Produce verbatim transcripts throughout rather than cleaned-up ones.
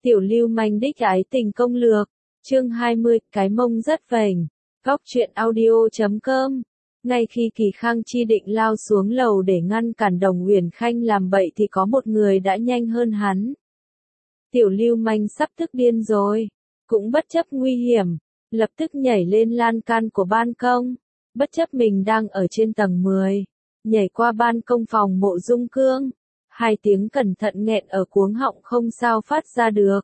Tiểu lưu manh đích ái tình công lược, chương hai mươi, cái mông rất vành, góc truyện audio chấm com. Ngay khi Kỳ Khang Chi định lao xuống lầu để ngăn cản Đồng Uyển Khanh làm bậy thì có một người đã nhanh hơn hắn. Tiểu lưu manh sắp tức điên rồi, cũng bất chấp nguy hiểm, lập tức nhảy lên lan can của ban công, bất chấp mình đang ở trên tầng mười, nhảy qua ban công phòng Mộ Dung Cương. Hai tiếng cẩn thận nghẹn ở cuống họng không sao phát ra được.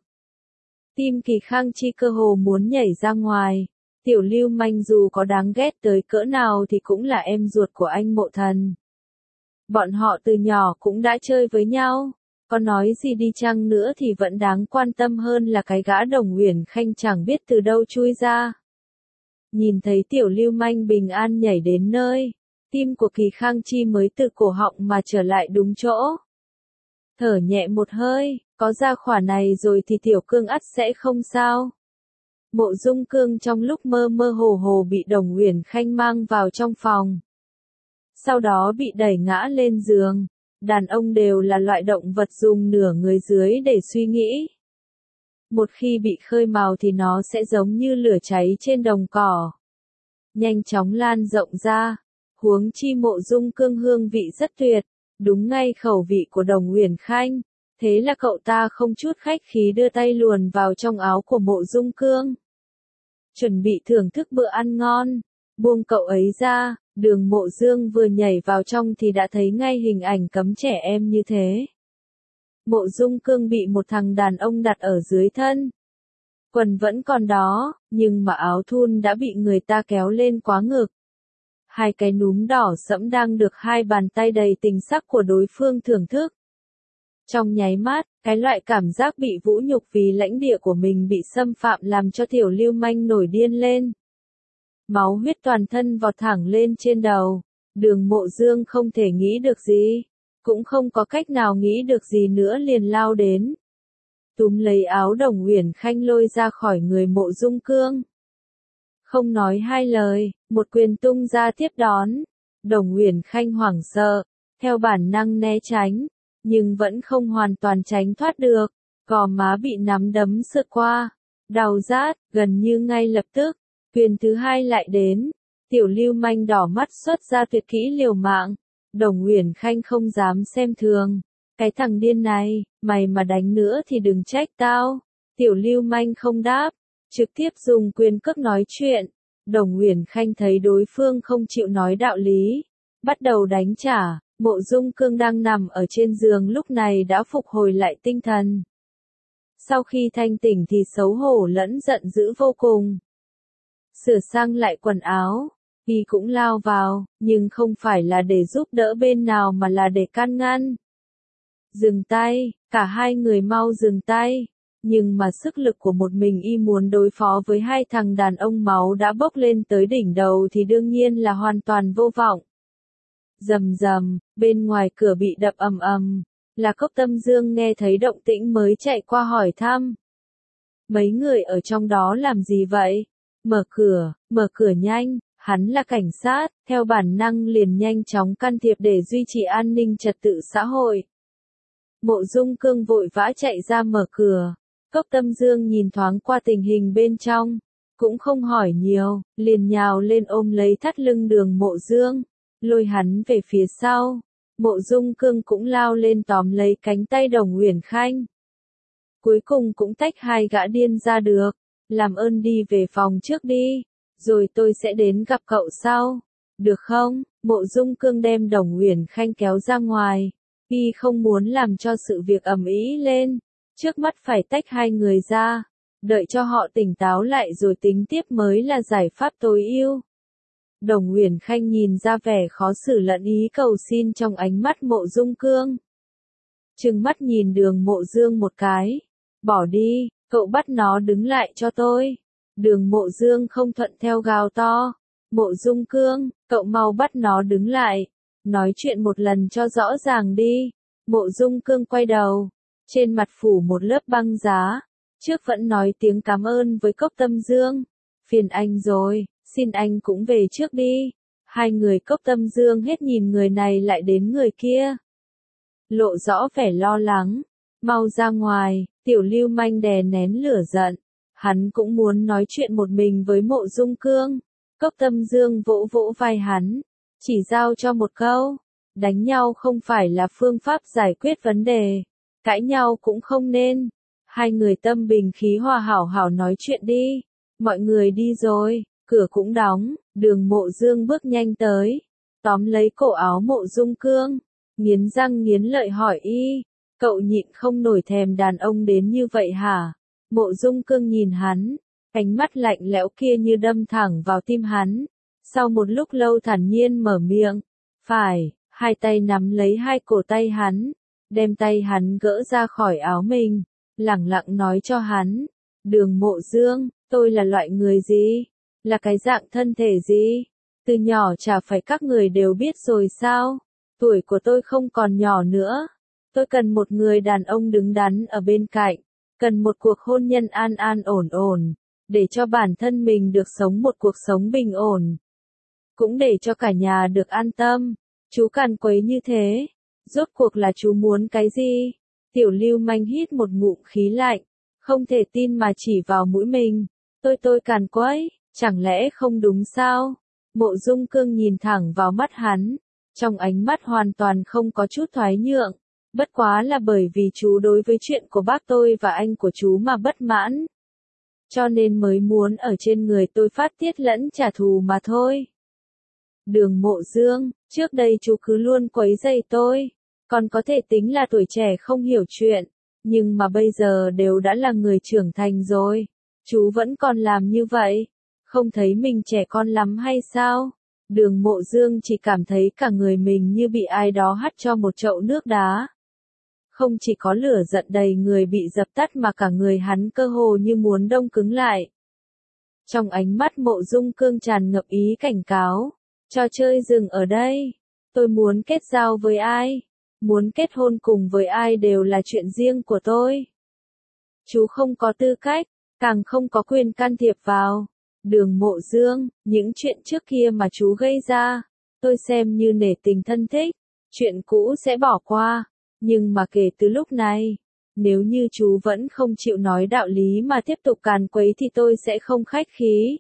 Tim Kỳ Khang Chi cơ hồ muốn nhảy ra ngoài. Tiểu lưu manh dù có đáng ghét tới cỡ nào thì cũng là em ruột của anh Mộ Thần. Bọn họ từ nhỏ cũng đã chơi với nhau, có nói gì đi chăng nữa thì vẫn đáng quan tâm hơn là cái gã Đồng Uyển Khanh chẳng biết từ đâu chui ra. Nhìn thấy tiểu lưu manh bình an nhảy đến nơi, tim của Kỳ Khang Chi mới từ cổ họng mà trở lại đúng chỗ. Thở nhẹ một hơi, có ra khỏa này rồi thì tiểu cương ắt sẽ không sao. Mộ Dung Cương trong lúc mơ mơ hồ hồ bị Đồng Uyển Khanh mang vào trong phòng. Sau đó bị đẩy ngã lên giường. Đàn ông đều là loại động vật dùng nửa người dưới để suy nghĩ. Một khi bị khơi mào thì nó sẽ giống như lửa cháy trên đồng cỏ, nhanh chóng lan rộng ra. Huống chi Mộ Dung Cương hương vị rất tuyệt, đúng ngay khẩu vị của Đồng Uyển Khanh. Thế là cậu ta không chút khách khí đưa tay luồn vào trong áo của Mộ Dung Cương, chuẩn bị thưởng thức bữa ăn ngon. Buông cậu ấy ra, Đường Mộ Dương vừa nhảy vào trong thì đã thấy ngay hình ảnh cấm trẻ em như thế. Mộ Dung Cương bị một thằng đàn ông đặt ở dưới thân. Quần vẫn còn đó, nhưng mà áo thun đã bị người ta kéo lên quá ngực. Hai cái núm đỏ sẫm đang được hai bàn tay đầy tình sắc của đối phương thưởng thức. Trong nháy mắt, cái loại cảm giác bị vũ nhục vì lãnh địa của mình bị xâm phạm làm cho tiểu lưu manh nổi điên lên. Máu huyết toàn thân vọt thẳng lên trên đầu. Đường Mộ Dương không thể nghĩ được gì, cũng không có cách nào nghĩ được gì nữa liền lao đến. Túm lấy áo Đồng Uyển Khanh lôi ra khỏi người Mộ Dung Cương. Không nói hai lời, một quyền tung ra tiếp đón. Đồng Uyển Khanh hoảng sợ, theo bản năng né tránh, nhưng vẫn không hoàn toàn tránh thoát được. Gò má bị nắm đấm sượt qua, đau rát, gần như ngay lập tức. Quyền thứ hai lại đến, tiểu lưu manh đỏ mắt xuất ra tuyệt kỹ liều mạng. Đồng Uyển Khanh không dám xem thường. Cái thằng điên này, mày mà đánh nữa thì đừng trách tao. Tiểu lưu manh không đáp, trực tiếp dùng quyền cước nói chuyện. Đồng Uyển Khanh thấy đối phương không chịu nói đạo lý, bắt đầu đánh trả. Mộ Dung Cương đang nằm ở trên giường lúc này đã phục hồi lại tinh thần. Sau khi thanh tỉnh thì xấu hổ lẫn giận dữ vô cùng. Sửa sang lại quần áo, y cũng lao vào, nhưng không phải là để giúp đỡ bên nào mà là để can ngăn. Dừng tay, cả hai người mau dừng tay. Nhưng mà sức lực của một mình y muốn đối phó với hai thằng đàn ông máu đã bốc lên tới đỉnh đầu thì đương nhiên là hoàn toàn vô vọng. Rầm rầm, bên ngoài cửa bị đập ầm ầm, là Cốc Tâm Dương nghe thấy động tĩnh mới chạy qua hỏi thăm. Mấy người ở trong đó làm gì vậy? Mở cửa, mở cửa nhanh, hắn là cảnh sát, theo bản năng liền nhanh chóng can thiệp để duy trì an ninh trật tự xã hội. Mộ Dung Cương vội vã chạy ra mở cửa. Cốc Tâm Dương nhìn thoáng qua tình hình bên trong, cũng không hỏi nhiều, liền nhào lên ôm lấy thắt lưng Đường Mộ Dương, lôi hắn về phía sau. Mộ Dung Cương cũng lao lên tóm lấy cánh tay Đồng Uyển Khanh. Cuối cùng cũng tách hai gã điên ra được. Làm ơn đi về phòng trước đi, rồi tôi sẽ đến gặp cậu sau. Được không? Mộ Dung Cương đem Đồng Uyển Khanh kéo ra ngoài. Y không muốn làm cho sự việc ầm ĩ lên. Trước mắt phải tách hai người ra, đợi cho họ tỉnh táo lại rồi tính tiếp mới là giải pháp tối ưu. Đồng Uyển Khanh nhìn ra vẻ khó xử lẫn ý cầu xin trong ánh mắt Mộ Dung Cương. Trừng mắt nhìn Đường Mộ Dương một cái. Bỏ đi, cậu bắt nó đứng lại cho tôi. Đường Mộ Dương không thuận theo gào to. Mộ Dung Cương, cậu mau bắt nó đứng lại. Nói chuyện một lần cho rõ ràng đi. Mộ Dung Cương quay đầu. Trên mặt phủ một lớp băng giá. Trước vẫn nói tiếng cảm ơn với Cốc Tâm Dương. Phiền anh rồi, xin anh cũng về trước đi. Hai người Cốc Tâm Dương hết nhìn người này lại đến người kia. Lộ rõ vẻ lo lắng. Mau ra ngoài, tiểu lưu manh đè nén lửa giận. Hắn cũng muốn nói chuyện một mình với Mộ Dung Cương. Cốc Tâm Dương vỗ vỗ vai hắn, chỉ giao cho một câu. Đánh nhau không phải là phương pháp giải quyết vấn đề. Cãi nhau cũng không nên. Hai người tâm bình khí hòa hảo hảo nói chuyện đi. Mọi người đi rồi, cửa cũng đóng, Đường Mộ Dương bước nhanh tới. Tóm lấy cổ áo Mộ Dung Cương, nghiến răng nghiến lợi hỏi y. Cậu nhịn không nổi thèm đàn ông đến như vậy hả? Mộ Dung Cương nhìn hắn, ánh mắt lạnh lẽo kia như đâm thẳng vào tim hắn. Sau một lúc lâu thản nhiên mở miệng, phải, hai tay nắm lấy hai cổ tay hắn, đem tay hắn gỡ ra khỏi áo mình, lẳng lặng nói cho hắn, Đường Mộ Dương, tôi là loại người gì? Là cái dạng thân thể gì? Từ nhỏ chả phải các người đều biết rồi sao? Tuổi của tôi không còn nhỏ nữa. Tôi cần một người đàn ông đứng đắn ở bên cạnh, cần một cuộc hôn nhân an an ổn ổn, để cho bản thân mình được sống một cuộc sống bình ổn. Cũng để cho cả nhà được an tâm. Chú càn quấy như thế, rốt cuộc là chú muốn cái gì? Tiểu lưu manh hít một ngụm khí lạnh, không thể tin mà chỉ vào mũi mình. Tôi tôi càn quấy, chẳng lẽ không đúng sao? Mộ Dung Cương nhìn thẳng vào mắt hắn, trong ánh mắt hoàn toàn không có chút thoái nhượng. Bất quá là bởi vì chú đối với chuyện của bác tôi và anh của chú mà bất mãn. Cho nên mới muốn ở trên người tôi phát tiết lẫn trả thù mà thôi. Đường Mộ Dương, trước đây chú cứ luôn quấy rầy tôi, còn có thể tính là tuổi trẻ không hiểu chuyện, nhưng mà bây giờ đều đã là người trưởng thành rồi, chú vẫn còn làm như vậy, không thấy mình trẻ con lắm hay sao? Đường Mộ Dương chỉ cảm thấy cả người mình như bị ai đó hắt cho một chậu nước đá. Không chỉ có lửa giận đầy người bị dập tắt mà cả người hắn cơ hồ như muốn đông cứng lại. Trong ánh mắt Mộ Dung Cương tràn ngập ý cảnh cáo. Trò chơi dừng ở đây. Tôi muốn kết giao với ai, muốn kết hôn cùng với ai đều là chuyện riêng của tôi. Chú không có tư cách, càng không có quyền can thiệp vào. Đường Mộ Dương, những chuyện trước kia mà chú gây ra, tôi xem như nể tình thân thích, chuyện cũ sẽ bỏ qua. Nhưng mà kể từ lúc này, nếu như chú vẫn không chịu nói đạo lý mà tiếp tục càn quấy thì tôi sẽ không khách khí.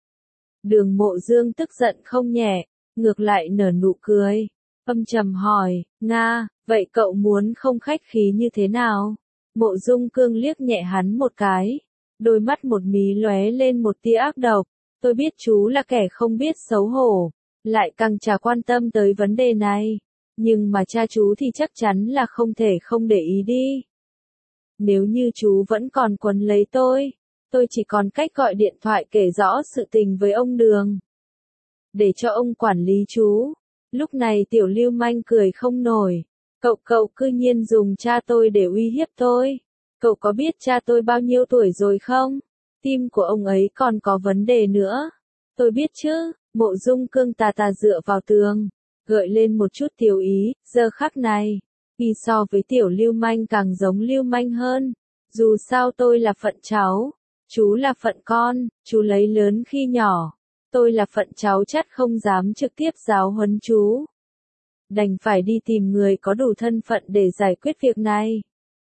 Đường Mộ Dương tức giận không nhẹ, ngược lại nở nụ cười, âm trầm hỏi, Nga, vậy cậu muốn không khách khí như thế nào? Mộ Dung Cương liếc nhẹ hắn một cái, đôi mắt một mí lóe lên một tia ác độc, tôi biết chú là kẻ không biết xấu hổ, lại càng chả quan tâm tới vấn đề này, nhưng mà cha chú thì chắc chắn là không thể không để ý đi. Nếu như chú vẫn còn quấn lấy tôi, tôi chỉ còn cách gọi điện thoại kể rõ sự tình với ông Đường, để cho ông quản lý chú. Lúc này tiểu lưu manh cười không nổi, cậu cậu cư nhiên dùng cha tôi để uy hiếp tôi. Cậu có biết cha tôi bao nhiêu tuổi rồi không? Tim của ông ấy còn có vấn đề nữa. Tôi biết chứ. Mộ Dung Cương tà tà dựa vào tường, gợi lên một chút tiểu ý. Giờ khắc này, y so với tiểu lưu manh càng giống lưu manh hơn. Dù sao tôi là phận cháu, chú là phận con, chú lấy lớn khi nhỏ. Tôi là phận cháu chắt không dám trực tiếp giáo huấn chú. Đành phải đi tìm người có đủ thân phận để giải quyết việc này.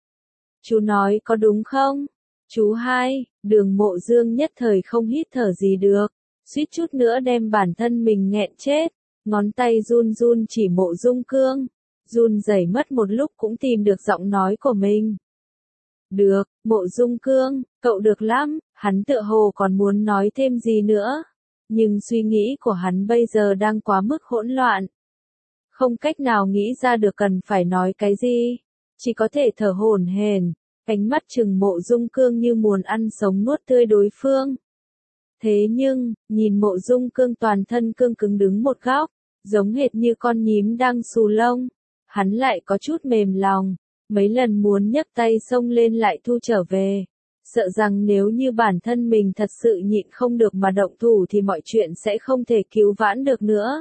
Chú nói có đúng không? Chú hai, Đường Mộ Dương nhất thời không hít thở gì được, suýt chút nữa đem bản thân mình nghẹn chết, ngón tay run run chỉ Mộ Dung Cương, run rẩy mất một lúc cũng tìm được giọng nói của mình. Được, Mộ Dung Cương, cậu được lắm, hắn tựa hồ còn muốn nói thêm gì nữa, nhưng suy nghĩ của hắn bây giờ đang quá mức hỗn loạn. Không cách nào nghĩ ra được cần phải nói cái gì, chỉ có thể thở hổn hển, ánh mắt trừng Mộ Dung Cương như muốn ăn sống nuốt tươi đối phương. Thế nhưng, nhìn Mộ Dung Cương toàn thân cương cứng đứng một góc, giống hệt như con nhím đang xù lông, hắn lại có chút mềm lòng, mấy lần muốn nhấc tay xông lên lại thu trở về, sợ rằng nếu như bản thân mình thật sự nhịn không được mà động thủ thì mọi chuyện sẽ không thể cứu vãn được nữa.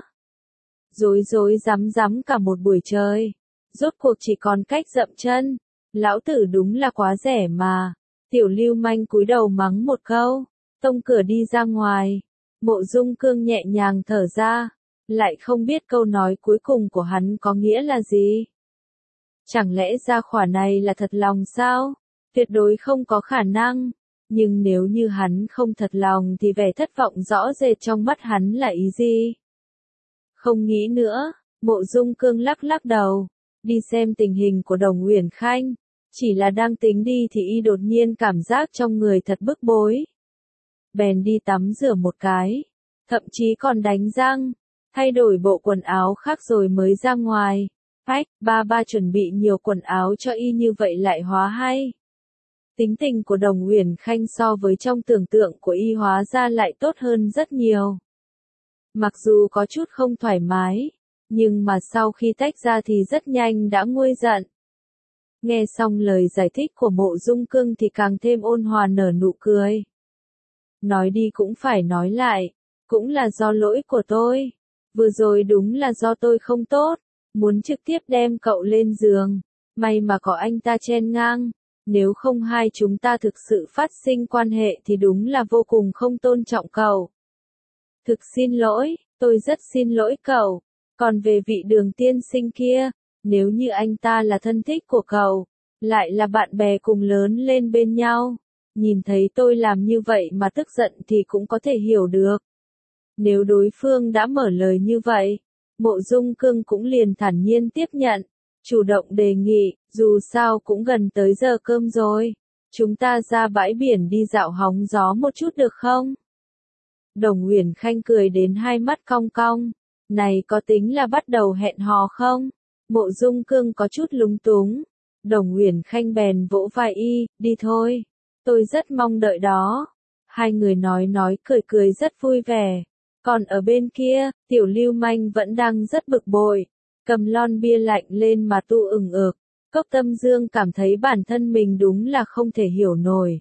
Rối rối rắm rắm cả một buổi trời, rốt cuộc chỉ còn cách dậm chân. Lão tử đúng là quá rẻ mà. Tiểu lưu manh cúi đầu mắng một câu, tông cửa đi ra ngoài. Mộ Dung Cương nhẹ nhàng thở ra, lại không biết câu nói cuối cùng của hắn có nghĩa là gì. Chẳng lẽ gia khỏa này là thật lòng sao? Tuyệt đối không có khả năng. Nhưng nếu như hắn không thật lòng thì vẻ thất vọng rõ rệt trong mắt hắn là ý gì? Không nghĩ nữa, Mộ Dung Cương lắc lắc đầu, đi xem tình hình của Đồng Uyển Khanh, chỉ là đang tính đi thì y đột nhiên cảm giác trong người thật bức bối. Bèn đi tắm rửa một cái, thậm chí còn đánh răng, thay đổi bộ quần áo khác rồi mới ra ngoài. Phách, ba ba chuẩn bị nhiều quần áo cho y như vậy lại hóa hay. Tính tình của Đồng Uyển Khanh so với trong tưởng tượng của y hóa ra lại tốt hơn rất nhiều. Mặc dù có chút không thoải mái, nhưng mà sau khi tách ra thì rất nhanh đã nguôi giận. Nghe xong lời giải thích của Mộ Dung Cương thì càng thêm ôn hòa nở nụ cười. Nói đi cũng phải nói lại, cũng là do lỗi của tôi. Vừa rồi đúng là do tôi không tốt, muốn trực tiếp đem cậu lên giường. May mà có anh ta chen ngang, nếu không hai chúng ta thực sự phát sinh quan hệ thì đúng là vô cùng không tôn trọng cậu. Thực xin lỗi, tôi rất xin lỗi cậu. Còn về vị Đường tiên sinh kia, nếu như anh ta là thân thích của cậu, lại là bạn bè cùng lớn lên bên nhau, nhìn thấy tôi làm như vậy mà tức giận thì cũng có thể hiểu được. Nếu đối phương đã mở lời như vậy, Mộ Dung Cương cũng liền thản nhiên tiếp nhận, chủ động đề nghị, dù sao cũng gần tới giờ cơm rồi, chúng ta ra bãi biển đi dạo hóng gió một chút được không? Đồng Uyển Khanh cười đến hai mắt cong cong, này có tính là bắt đầu hẹn hò không? Mộ Dung Cương có chút lúng túng, Đồng Uyển Khanh bèn vỗ vai y, đi thôi, tôi rất mong đợi đó. Hai người nói nói cười cười rất vui vẻ. Còn ở bên kia, Tiểu Lưu Manh vẫn đang rất bực bội, cầm lon bia lạnh lên mà tu ửng ực. Cốc Tâm Dương cảm thấy bản thân mình đúng là không thể hiểu nổi.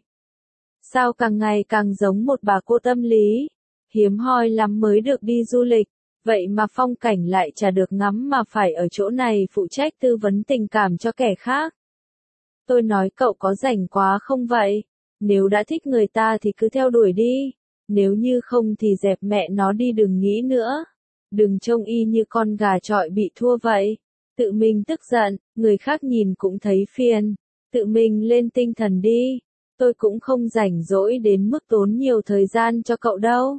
Sao càng ngày càng giống một bà cô tâm lý, hiếm hoi lắm mới được đi du lịch, vậy mà phong cảnh lại chả được ngắm mà phải ở chỗ này phụ trách tư vấn tình cảm cho kẻ khác. Tôi nói cậu có rảnh quá không vậy? Nếu đã thích người ta thì cứ theo đuổi đi. Nếu như không thì dẹp mẹ nó đi, đừng nghĩ nữa. Đừng trông y như con gà chọi bị thua vậy. Tự mình tức giận, người khác nhìn cũng thấy phiền. Tự mình lên tinh thần đi. Tôi cũng không rảnh rỗi đến mức tốn nhiều thời gian cho cậu đâu.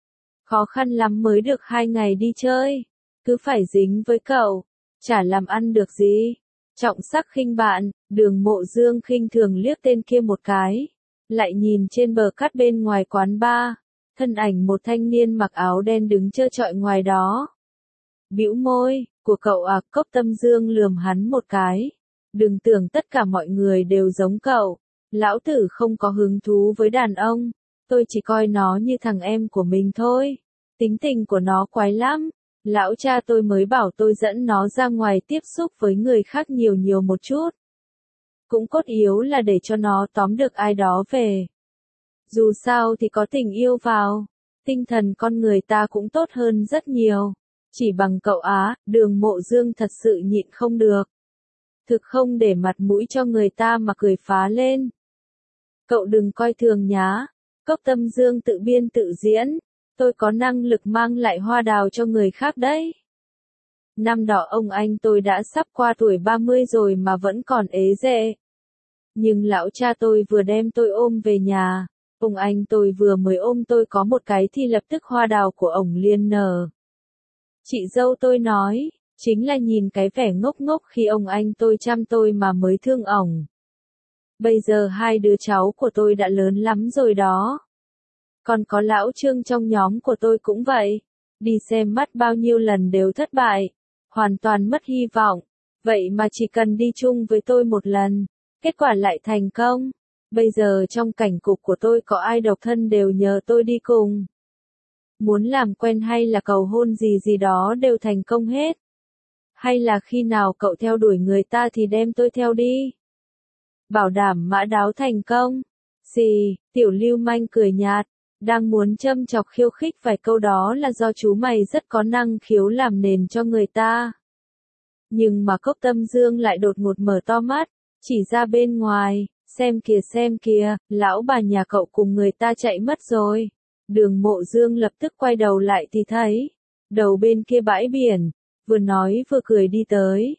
Khó khăn lắm mới được hai ngày đi chơi. Cứ phải dính với cậu. Chả làm ăn được gì. Trọng sắc khinh bạn, Đường Mộ Dương khinh thường liếc tên kia một cái. Lại nhìn trên bờ cát bên ngoài quán bar, thân ảnh một thanh niên mặc áo đen đứng trơ trọi ngoài đó. Bĩu môi, của cậu à? Cốc Tâm Dương lườm hắn một cái. Đừng tưởng tất cả mọi người đều giống cậu. Lão tử không có hứng thú với đàn ông. Tôi chỉ coi nó như thằng em của mình thôi. Tính tình của nó quái lắm. Lão cha tôi mới bảo tôi dẫn nó ra ngoài tiếp xúc với người khác nhiều nhiều một chút. Cũng cốt yếu là để cho nó tóm được ai đó về. Dù sao thì có tình yêu vào, tinh thần con người ta cũng tốt hơn rất nhiều. Chỉ bằng cậu á, Đường Mộ Dương thật sự nhịn không được. Thực không để mặt mũi cho người ta mà cười phá lên. Cậu đừng coi thường nhá. Cốc Tâm Dương tự biên tự diễn. Tôi có năng lực mang lại hoa đào cho người khác đấy. Năm đó ông anh tôi đã sắp qua tuổi ba mươi rồi mà vẫn còn ế dệ. Nhưng lão cha tôi vừa đem tôi ôm về nhà, ông anh tôi vừa mới ôm tôi có một cái thì lập tức hoa đào của ổng liền nở. Chị dâu tôi nói, chính là nhìn cái vẻ ngốc ngốc khi ông anh tôi chăm tôi mà mới thương ổng. Bây giờ hai đứa cháu của tôi đã lớn lắm rồi đó. Còn có lão Trương trong nhóm của tôi cũng vậy. Đi xem mắt bao nhiêu lần đều thất bại. Hoàn toàn mất hy vọng. Vậy mà chỉ cần đi chung với tôi một lần. Kết quả lại thành công. Bây giờ trong cảnh cục của tôi có ai độc thân đều nhờ tôi đi cùng. Muốn làm quen hay là cầu hôn gì gì đó đều thành công hết. Hay là khi nào cậu theo đuổi người ta thì đem tôi theo đi. Bảo đảm mã đáo thành công. Xì, Tiểu Lưu Manh cười nhạt. Đang muốn châm chọc khiêu khích vài câu đó là do chú mày rất có năng khiếu làm nền cho người ta. Nhưng mà Cốc Tâm Dương lại đột ngột mở to mắt, chỉ ra bên ngoài, xem kìa xem kìa, lão bà nhà cậu cùng người ta chạy mất rồi. Đường Mộ Dương lập tức quay đầu lại thì thấy, đầu bên kia bãi biển, vừa nói vừa cười đi tới.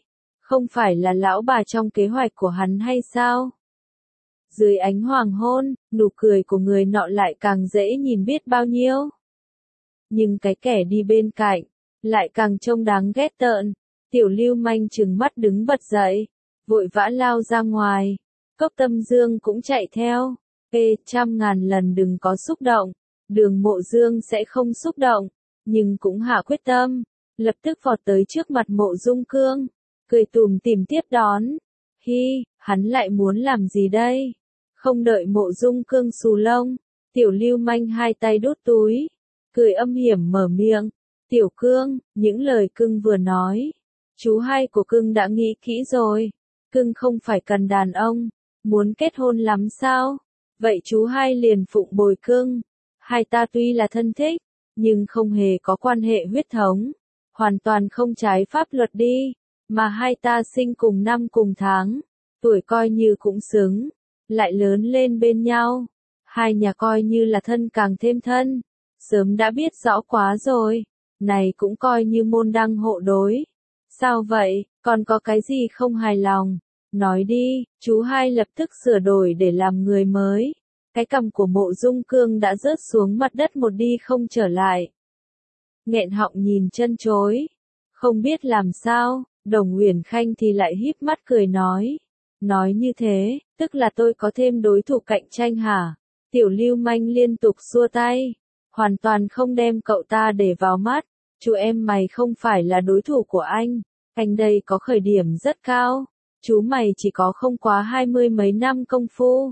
Không phải là lão bà trong kế hoạch của hắn hay sao? Dưới ánh hoàng hôn, nụ cười của người nọ lại càng dễ nhìn biết bao nhiêu. Nhưng cái kẻ đi bên cạnh, lại càng trông đáng ghét tợn. Tiểu Lưu Manh trừng mắt đứng bật dậy, vội vã lao ra ngoài. Cốc Tâm Dương cũng chạy theo. Ê, trăm ngàn lần đừng có xúc động. Đường Mộ Dương sẽ không xúc động, nhưng cũng hạ quyết tâm, lập tức vọt tới trước mặt Mộ Dung Cương, cười tủm tỉm tiếp đón. Hi, hắn lại muốn làm gì đây? Không đợi Mộ Dung Cương xù lông, Tiểu Lưu Manh hai tay đút túi, cười âm hiểm mở miệng. Tiểu Cương, những lời Cưng vừa nói, chú hai của Cưng đã nghĩ kỹ rồi. Cưng không phải cần đàn ông, muốn kết hôn lắm sao? Vậy chú hai liền phụng bồi Cưng. Hai ta tuy là thân thích, nhưng không hề có quan hệ huyết thống, hoàn toàn không trái pháp luật đi, mà hai ta sinh cùng năm cùng tháng, tuổi coi như cũng xứng, lại lớn lên bên nhau, hai nhà coi như là thân càng thêm thân, sớm đã biết rõ quá rồi, này cũng coi như môn đăng hộ đối. Sao vậy, còn có cái gì không hài lòng? Nói đi, chú hai lập tức sửa đổi để làm người mới. Cái cằm của Mộ Dung Cương đã rớt xuống mặt đất một đi không trở lại. Nghẹn họng nhìn chân chối, không biết làm sao, Đồng Uyển Khanh thì lại híp mắt cười nói. Nói như thế, tức là tôi có thêm đối thủ cạnh tranh hả? Tiểu Lưu Manh liên tục xua tay, hoàn toàn không đem cậu ta để vào mắt. Chú em mày không phải là đối thủ của anh, anh đây có khởi điểm rất cao, chú mày chỉ có không quá hai mươi mấy năm công phu.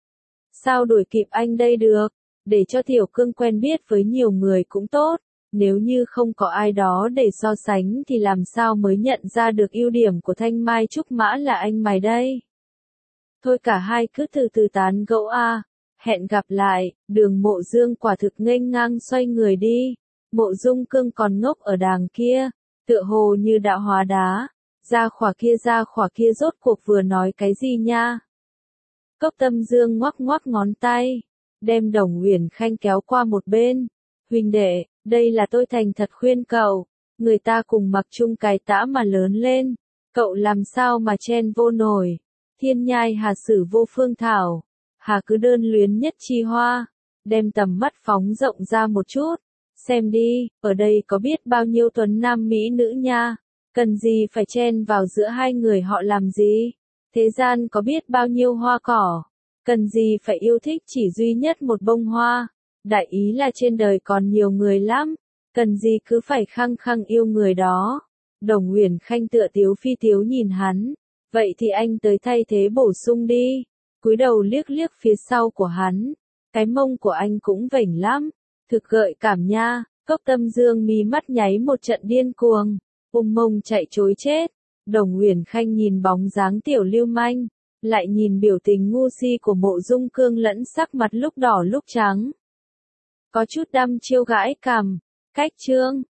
Sao đuổi kịp anh đây được? Để cho Tiểu Cương quen biết với nhiều người cũng tốt, nếu như không có ai đó để so sánh thì làm sao mới nhận ra được ưu điểm của Thanh Mai Trúc Mã là anh mày đây? Thôi cả hai cứ từ từ tán gẫu a, hẹn gặp lại. Đường Mộ Dương quả thực nghênh ngang xoay người đi, Mộ Dung Cương còn ngốc ở đàng kia, tựa hồ như đã hóa đá, ra khỏa kia ra khỏa kia rốt cuộc vừa nói cái gì nha? Cốc Tâm Dương ngoắc ngoắc ngón tay, đem Đồng Uyển Khanh kéo qua một bên. Huynh đệ, đây là tôi thành thật khuyên cậu, người ta cùng mặc chung cái tã mà lớn lên, cậu làm sao mà chen vô nổi. Thiên nhai hà sử vô phương thảo, hà cứ đơn luyến nhất chi hoa. Đem tầm mắt phóng rộng ra một chút, xem đi, ở đây có biết bao nhiêu tuấn nam mỹ nữ nha, cần gì phải chen vào giữa hai người họ làm gì? Thế gian có biết bao nhiêu hoa cỏ, cần gì phải yêu thích chỉ duy nhất một bông hoa? Đại ý là trên đời còn nhiều người lắm, cần gì cứ phải khăng khăng yêu người đó. Đồng Uyển Khanh tựa tiếu phi tiếu nhìn hắn, vậy thì anh tới thay thế bổ sung đi. Cúi đầu liếc liếc phía sau của hắn, cái mông của anh cũng vểnh lắm, thực gợi cảm nha. Cốc Tâm Dương mí mắt nháy một trận điên cuồng, ôm mông chạy trối chết. Đồng Uyển Khanh nhìn bóng dáng Tiểu Lưu Manh, lại nhìn biểu tình ngu si của Mộ Dung Cương lẫn sắc mặt lúc đỏ lúc trắng. Có chút đăm chiêu gãi cằm, cách chương.